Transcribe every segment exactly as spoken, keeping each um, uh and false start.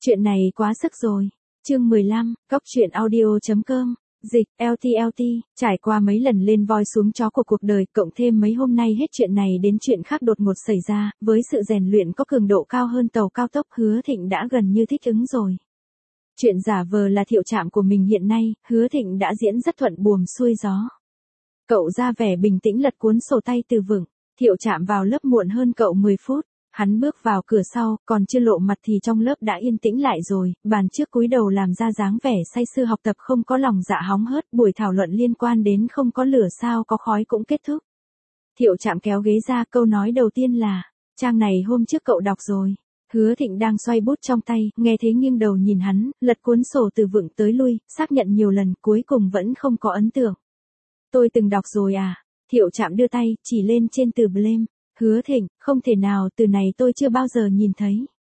Chuyện này quá sức rồi. Chương mười lăm, cóc truyện audio chấm com. Dịch, lờ tê lờ tê, trải qua mấy lần lên voi xuống chó của cuộc đời, cộng thêm mấy hôm nay hết chuyện này đến chuyện khác đột ngột xảy ra, với sự rèn luyện có cường độ cao hơn tàu cao tốc, Hứa Thịnh đã gần như thích ứng rồi. Chuyện giả vờ là Thiệu Trạm của mình hiện nay, Hứa Thịnh đã diễn rất thuận buồm xuôi gió. Cậu ra vẻ bình tĩnh lật cuốn sổ tay từ vựng. Thiệu Trạm vào lớp muộn hơn cậu mười phút. Hắn bước vào cửa sau, còn chưa lộ mặt thì trong lớp đã yên tĩnh lại rồi, bàn trước cúi đầu làm ra dáng vẻ say sưa học tập, không có lòng dạ hóng hớt. Buổi thảo luận liên quan đến không có lửa sao có khói cũng kết thúc. Thiệu Trạm kéo ghế ra, câu nói đầu tiên là, trang này hôm trước cậu đọc rồi. Hứa Thịnh đang xoay bút trong tay, nghe thế nghiêng đầu nhìn hắn, lật cuốn sổ từ vựng tới lui, xác nhận nhiều lần, cuối cùng vẫn không có ấn tượng. Tôi từng đọc rồi à? Thiệu Trạm đưa tay, chỉ lên trên từ blame. Hứa Thịnh, không thể nào, từ này tôi chưa bao giờ nhìn thấy.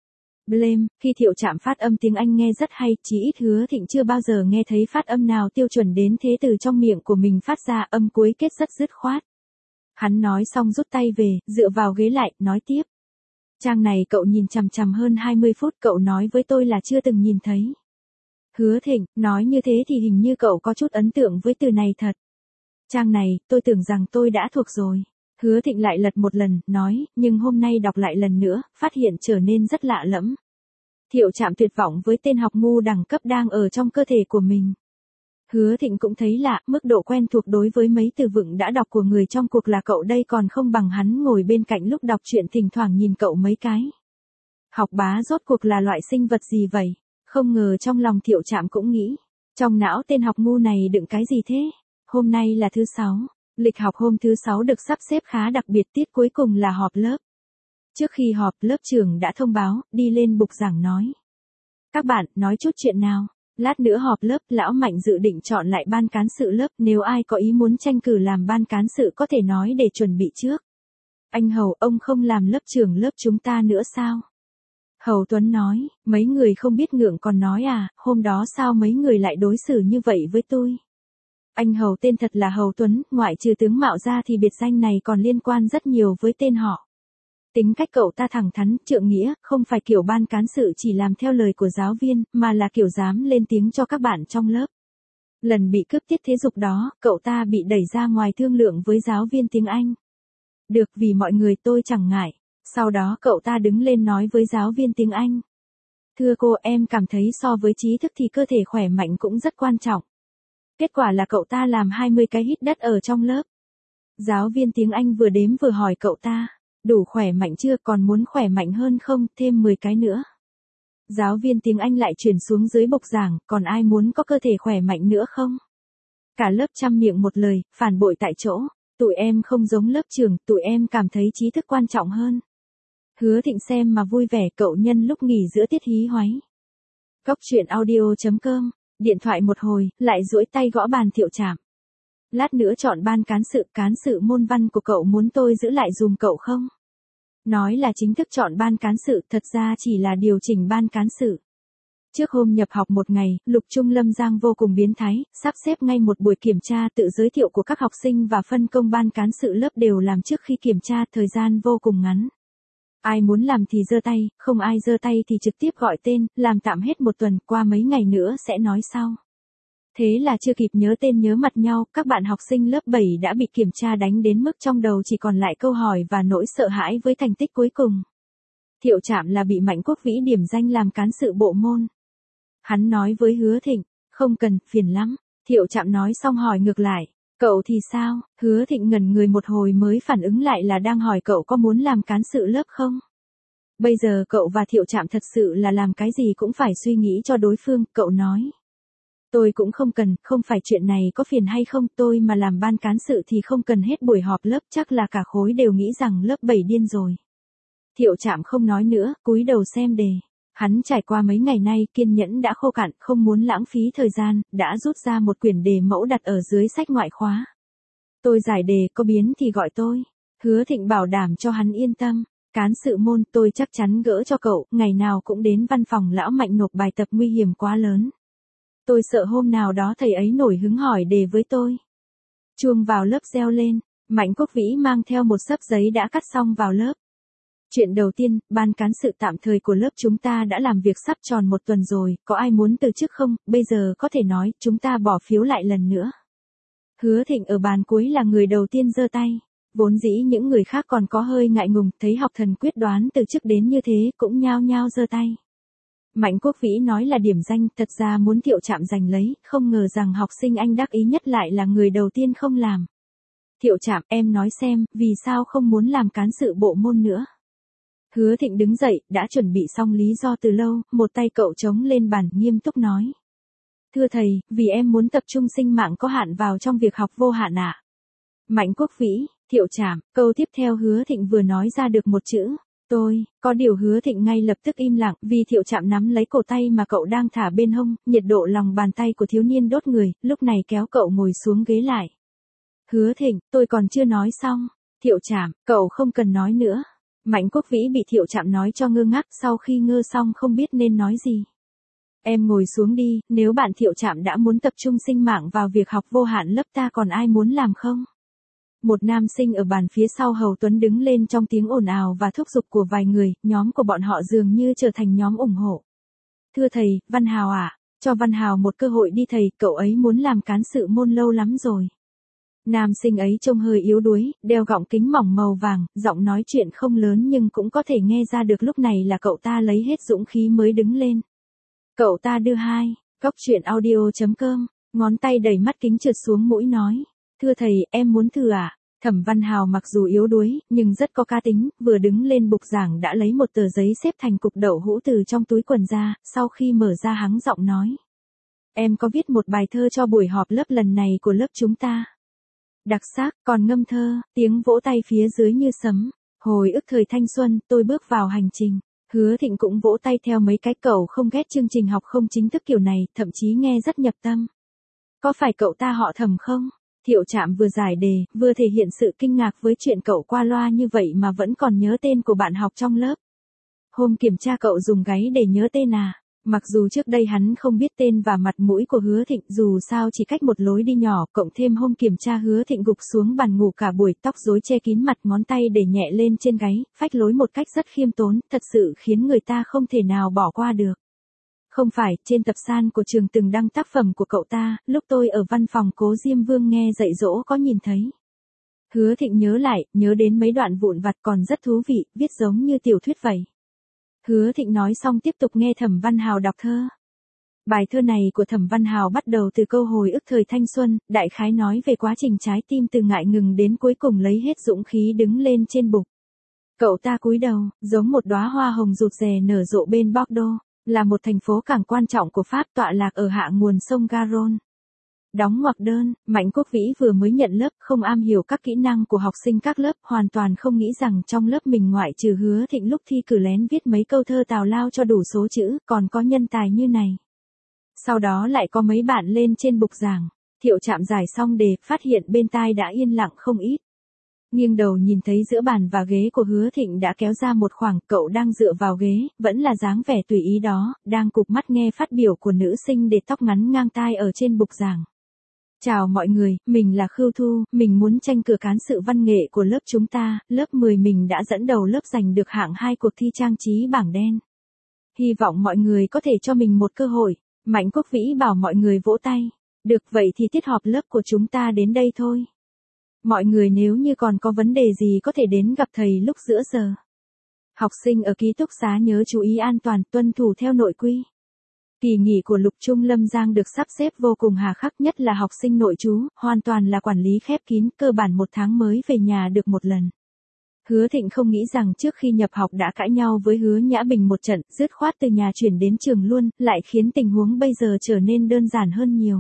Blame, khi Thiệu Trạm phát âm tiếng Anh nghe rất hay, chỉ ít Hứa Thịnh chưa bao giờ nghe thấy phát âm nào tiêu chuẩn đến thế từ trong miệng của mình phát ra, âm cuối kết rất dứt khoát. Hắn nói xong rút tay về, dựa vào ghế lại, nói tiếp. Trang này cậu nhìn chằm chằm hơn hai mươi phút, cậu nói với tôi là chưa từng nhìn thấy. Hứa Thịnh, nói như thế thì hình như cậu có chút ấn tượng với từ này thật. Trang này, tôi tưởng rằng tôi đã thuộc rồi. Hứa Thịnh lại lật một lần, nói, nhưng hôm nay đọc lại lần nữa, phát hiện trở nên rất lạ lẫm. Thiệu Trạm tuyệt vọng với tên học ngu đẳng cấp đang ở trong cơ thể của mình. Hứa Thịnh cũng thấy lạ, mức độ quen thuộc đối với mấy từ vựng đã đọc của người trong cuộc là cậu đây còn không bằng hắn ngồi bên cạnh lúc đọc truyện thỉnh thoảng nhìn cậu mấy cái. Học bá rốt cuộc là loại sinh vật gì vậy? Không ngờ trong lòng Thiệu Trạm cũng nghĩ, trong não tên học ngu này đựng cái gì thế? Hôm nay là thứ sáu. Lịch học hôm thứ sáu được sắp xếp khá đặc biệt, tiết cuối cùng là họp lớp. Trước khi họp, lớp trưởng đã thông báo, đi lên bục giảng nói. Các bạn, nói chút chuyện nào. Lát nữa họp lớp, lão Mạnh dự định chọn lại ban cán sự lớp, nếu ai có ý muốn tranh cử làm ban cán sự có thể nói để chuẩn bị trước. Anh Hầu, ông không làm lớp trưởng lớp chúng ta nữa sao? Hầu Tuấn nói, mấy người không biết ngượng còn nói à, hôm đó sao mấy người lại đối xử như vậy với tôi? Anh Hầu tên thật là Hầu Tuấn, ngoại trừ tướng mạo ra thì biệt danh này còn liên quan rất nhiều với tên họ. Tính cách cậu ta thẳng thắn, trượng nghĩa, không phải kiểu ban cán sự chỉ làm theo lời của giáo viên, mà là kiểu dám lên tiếng cho các bạn trong lớp. Lần bị cướp tiết thể dục đó, cậu ta bị đẩy ra ngoài thương lượng với giáo viên tiếng Anh. Được, vì mọi người tôi chẳng ngại. Sau đó cậu ta đứng lên nói với giáo viên tiếng Anh. Thưa cô, em cảm thấy so với trí thức thì cơ thể khỏe mạnh cũng rất quan trọng. Kết quả là cậu ta làm hai mươi cái hít đất ở trong lớp. Giáo viên tiếng Anh vừa đếm vừa hỏi cậu ta, đủ khỏe mạnh chưa, còn muốn khỏe mạnh hơn không, thêm mười cái nữa. Giáo viên tiếng Anh lại chuyển xuống dưới bục giảng, còn ai muốn có cơ thể khỏe mạnh nữa không? Cả lớp chăm miệng một lời, phản bội tại chỗ, tụi em không giống lớp trưởng, tụi em cảm thấy trí thức quan trọng hơn. Hứa Thịnh xem mà vui vẻ, cậu nhân lúc nghỉ giữa tiết hí hoáy. Cóc truyện audio chấm com. Điện thoại một hồi, lại duỗi tay gõ bàn Thiệu Trạm. Lát nữa chọn ban cán sự, cán sự môn văn của cậu muốn tôi giữ lại dùm cậu không? Nói là chính thức chọn ban cán sự, thật ra chỉ là điều chỉnh ban cán sự. Trước hôm nhập học một ngày, Lục Trung Lâm Giang vô cùng biến thái, sắp xếp ngay một buổi kiểm tra tự giới thiệu của các học sinh và phân công ban cán sự lớp đều làm trước khi kiểm tra, thời gian vô cùng ngắn. Ai muốn làm thì giơ tay, không ai giơ tay thì trực tiếp gọi tên, làm tạm hết một tuần, qua mấy ngày nữa sẽ nói sau. Thế là chưa kịp nhớ tên nhớ mặt nhau, các bạn học sinh lớp bảy đã bị kiểm tra đánh đến mức trong đầu chỉ còn lại câu hỏi và nỗi sợ hãi với thành tích cuối cùng. Thiệu Trạm là bị Mạnh Quốc Vĩ điểm danh làm cán sự bộ môn. Hắn nói với Hứa Thịnh, không cần, phiền lắm. Thiệu Trạm nói xong hỏi ngược lại. Cậu thì sao? Hứa Thịnh ngẩn người một hồi mới phản ứng lại là đang hỏi cậu có muốn làm cán sự lớp không? Bây giờ cậu và Thiệu Trạm thật sự là làm cái gì cũng phải suy nghĩ cho đối phương, cậu nói. Tôi cũng không cần, không phải chuyện này có phiền hay không, tôi mà làm ban cán sự thì không cần hết buổi họp lớp, chắc là cả khối đều nghĩ rằng lớp bảy điên rồi. Thiệu Trạm không nói nữa, cúi đầu xem đề. Hắn trải qua mấy ngày nay kiên nhẫn đã khô cạn, không muốn lãng phí thời gian, đã rút ra một quyển đề mẫu đặt ở dưới sách ngoại khóa. Tôi giải đề, có biến thì gọi tôi. Hứa Thịnh bảo đảm cho hắn yên tâm. Cán sự môn, tôi chắc chắn gỡ cho cậu, ngày nào cũng đến văn phòng lão Mạnh nộp bài tập, nguy hiểm quá lớn. Tôi sợ hôm nào đó thầy ấy nổi hứng hỏi đề với tôi. Chuông vào lớp reo lên, Mạnh Quốc Vĩ mang theo một xấp giấy đã cắt xong vào lớp. Chuyện đầu tiên, ban cán sự tạm thời của lớp chúng ta đã làm việc sắp tròn một tuần rồi, có ai muốn từ chức không, bây giờ có thể nói, chúng ta bỏ phiếu lại lần nữa. Hứa Thịnh ở bàn cuối là người đầu tiên giơ tay. Vốn dĩ những người khác còn có hơi ngại ngùng, thấy học thần quyết đoán từ chức đến như thế, cũng nhao nhao giơ tay. Mạnh Quốc Vĩ nói là điểm danh, thật ra muốn Thiệu Trạm giành lấy, không ngờ rằng học sinh anh đắc ý nhất lại là người đầu tiên không làm. Thiệu Trạm, em nói xem, vì sao không muốn làm cán sự bộ môn nữa? Hứa Thịnh đứng dậy, đã chuẩn bị xong lý do từ lâu, một tay cậu chống lên bàn, nghiêm túc nói. Thưa thầy, vì em muốn tập trung sinh mạng có hạn vào trong việc học vô hạn ạ. Mạnh Quốc Vĩ, Thiệu Trạm, câu tiếp theo Hứa Thịnh vừa nói ra được một chữ, tôi, có điều Hứa Thịnh ngay lập tức im lặng, vì Thiệu Trạm nắm lấy cổ tay mà cậu đang thả bên hông, nhiệt độ lòng bàn tay của thiếu niên đốt người, lúc này kéo cậu ngồi xuống ghế lại. Hứa Thịnh, tôi còn chưa nói xong. Thiệu Trạm, cậu không cần nói nữa. Mạnh Quốc Vĩ bị Thiệu Trạm nói cho ngơ ngác, sau khi ngơ xong không biết nên nói gì. Em ngồi xuống đi, nếu bạn Thiệu Trạm đã muốn tập trung sinh mạng vào việc học vô hạn lớp ta còn ai muốn làm không? Một nam sinh ở bàn phía sau Hầu Tuấn đứng lên trong tiếng ồn ào và thúc giục của vài người, nhóm của bọn họ dường như trở thành nhóm ủng hộ. Thưa thầy, Văn Hào à, cho Văn Hào một cơ hội đi thầy, cậu ấy muốn làm cán sự môn lâu lắm rồi. Nam sinh ấy trông hơi yếu đuối, đeo gọng kính mỏng màu vàng, giọng nói chuyện không lớn nhưng cũng có thể nghe ra được lúc này là cậu ta lấy hết dũng khí mới đứng lên. Cậu ta đưa hai, góc truyện audio chấm com, ngón tay đẩy mắt kính trượt xuống mũi nói. Thưa thầy, em muốn thử à? Thẩm Văn Hào mặc dù yếu đuối, nhưng rất có cá tính, vừa đứng lên bục giảng đã lấy một tờ giấy xếp thành cục đậu hũ từ trong túi quần ra, sau khi mở ra hắng giọng nói. Em có viết một bài thơ cho buổi họp lớp lần này của lớp chúng ta. Đặc sắc, còn ngâm thơ, tiếng vỗ tay phía dưới như sấm. Hồi ức thời thanh xuân, tôi bước vào hành trình. Hứa Thịnh cũng vỗ tay theo mấy cái, cậu không ghét chương trình học không chính thức kiểu này, thậm chí nghe rất nhập tâm. Có phải cậu ta họ Thẩm không? Thiệu Trạm vừa giải đề, vừa thể hiện sự kinh ngạc với chuyện cậu qua loa như vậy mà vẫn còn nhớ tên của bạn học trong lớp. Hôm kiểm tra cậu dùng gáy để nhớ tên à? Mặc dù trước đây hắn không biết tên và mặt mũi của Hứa Thịnh, dù sao chỉ cách một lối đi nhỏ, cộng thêm hôm kiểm tra Hứa Thịnh gục xuống bàn ngủ cả buổi, tóc rối che kín mặt, ngón tay để nhẹ lên trên gáy, phách lối một cách rất khiêm tốn, thật sự khiến người ta không thể nào bỏ qua được. Không phải, trên tập san của trường từng đăng tác phẩm của cậu ta, lúc tôi ở văn phòng Cố Diêm Vương nghe dạy dỗ có nhìn thấy. Hứa Thịnh nhớ lại, nhớ đến mấy đoạn vụn vặt còn rất thú vị, viết giống như tiểu thuyết vậy. Hứa Thịnh nói xong tiếp tục nghe Thẩm Văn Hào đọc thơ. Bài thơ này của Thẩm Văn Hào bắt đầu từ câu hồi ức thời thanh xuân, đại khái nói về quá trình trái tim từ ngại ngừng đến cuối cùng lấy hết dũng khí đứng lên trên bục. Cậu ta cúi đầu, giống một đóa hoa hồng rụt rè nở rộ bên Bordeaux, là một thành phố cảng quan trọng của Pháp tọa lạc ở hạ nguồn sông Garonne. Đóng ngoặc đơn, Mạnh Quốc Vĩ vừa mới nhận lớp, không am hiểu các kỹ năng của học sinh các lớp, hoàn toàn không nghĩ rằng trong lớp mình ngoại trừ Hứa Thịnh lúc thi cử lén viết mấy câu thơ tào lao cho đủ số chữ, còn có nhân tài như này. Sau đó lại có mấy bạn lên trên bục giảng, Thiệu Trạm giải xong đề, phát hiện bên tai đã yên lặng không ít. Nghiêng đầu nhìn thấy giữa bàn và ghế của Hứa Thịnh đã kéo ra một khoảng, cậu đang dựa vào ghế, vẫn là dáng vẻ tùy ý đó, đang cụp mắt nghe phát biểu của nữ sinh để tóc ngắn ngang tai ở trên bục giảng. Chào mọi người, mình là Khưu Thu, mình muốn tranh cử cán sự văn nghệ của lớp chúng ta, lớp mười mình đã dẫn đầu lớp giành được hạng hai cuộc thi trang trí bảng đen. Hy vọng mọi người có thể cho mình một cơ hội. Mạnh Quốc Vĩ bảo mọi người vỗ tay. Được, vậy thì tiết họp lớp của chúng ta đến đây thôi. Mọi người nếu như còn có vấn đề gì có thể đến gặp thầy lúc giữa giờ. Học sinh ở ký túc xá nhớ chú ý an toàn, tuân thủ theo nội quy. Kỳ nghỉ của Lục Trung Lâm Giang được sắp xếp vô cùng hà khắc, nhất là học sinh nội trú, hoàn toàn là quản lý khép kín, cơ bản một tháng mới về nhà được một lần. Hứa Thịnh không nghĩ rằng trước khi nhập học đã cãi nhau với Hứa Nhã Bình một trận, dứt khoát từ nhà chuyển đến trường luôn, lại khiến tình huống bây giờ trở nên đơn giản hơn nhiều.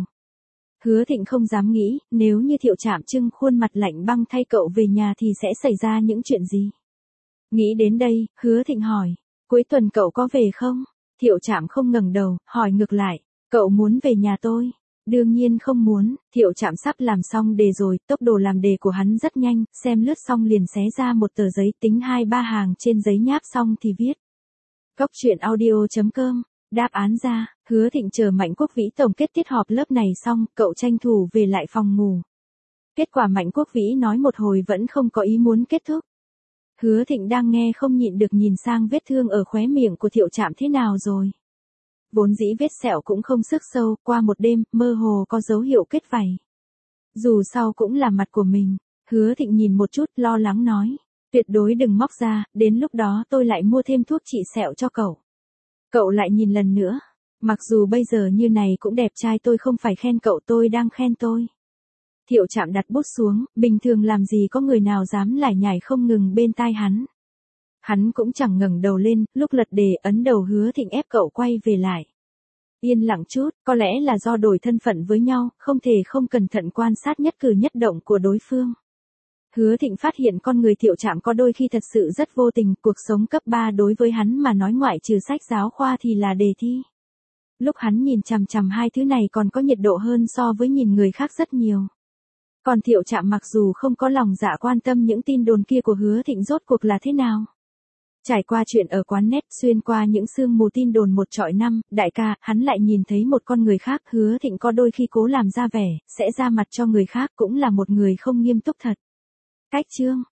Hứa Thịnh không dám nghĩ, nếu như Thiệu Trạm trưng khuôn mặt lạnh băng thay cậu về nhà thì sẽ xảy ra những chuyện gì. Nghĩ đến đây, Hứa Thịnh hỏi, cuối tuần cậu có về không? Thiệu Trạm không ngẩng đầu, hỏi ngược lại, cậu muốn về nhà tôi? Đương nhiên không muốn. Thiệu Trạm sắp làm xong đề rồi, tốc độ làm đề của hắn rất nhanh, xem lướt xong liền xé ra một tờ giấy, tính hai ba hàng trên giấy nháp xong thì viết. Góc truyện audio chấm com, đáp án ra. Hứa Thịnh chờ Mạnh Quốc Vĩ tổng kết tiết họp lớp này xong, cậu tranh thủ về lại phòng ngủ. Kết quả Mạnh Quốc Vĩ nói một hồi vẫn không có ý muốn kết thúc. Hứa Thịnh đang nghe không nhịn được nhìn sang vết thương ở khóe miệng của Thiệu Trạm thế nào rồi. Vốn dĩ vết sẹo cũng không sức sâu, qua một đêm, mơ hồ có dấu hiệu kết vảy. Dù sao cũng là mặt của mình, Hứa Thịnh nhìn một chút lo lắng nói. Tuyệt đối đừng móc ra, đến lúc đó tôi lại mua thêm thuốc trị sẹo cho cậu. Cậu lại nhìn lần nữa. Mặc dù bây giờ như này cũng đẹp trai, tôi không phải khen cậu, tôi đang khen tôi. Thiệu Trạm đặt bút xuống, bình thường làm gì có người nào dám lải nhải không ngừng bên tai hắn. Hắn cũng chẳng ngẩng đầu lên, lúc lật đề ấn đầu Hứa Thịnh ép cậu quay về lại. Yên lặng chút, có lẽ là do đổi thân phận với nhau, không thể không cẩn thận quan sát nhất cử nhất động của đối phương. Hứa Thịnh phát hiện con người Thiệu Trạm có đôi khi thật sự rất vô tình, cuộc sống cấp ba đối với hắn mà nói ngoại trừ sách giáo khoa thì là đề thi. Lúc hắn nhìn chằm chằm hai thứ này còn có nhiệt độ hơn so với nhìn người khác rất nhiều. Còn Thiệu Trạm mặc dù không có lòng dạ quan tâm những tin đồn kia của Hứa Thịnh rốt cuộc là thế nào. Trải qua chuyện ở quán net, xuyên qua những sương mù tin đồn một trọi năm, đại ca, hắn lại nhìn thấy một con người khác. Hứa Thịnh có đôi khi cố làm ra vẻ, sẽ ra mặt cho người khác, cũng là một người không nghiêm túc thật. Cách chương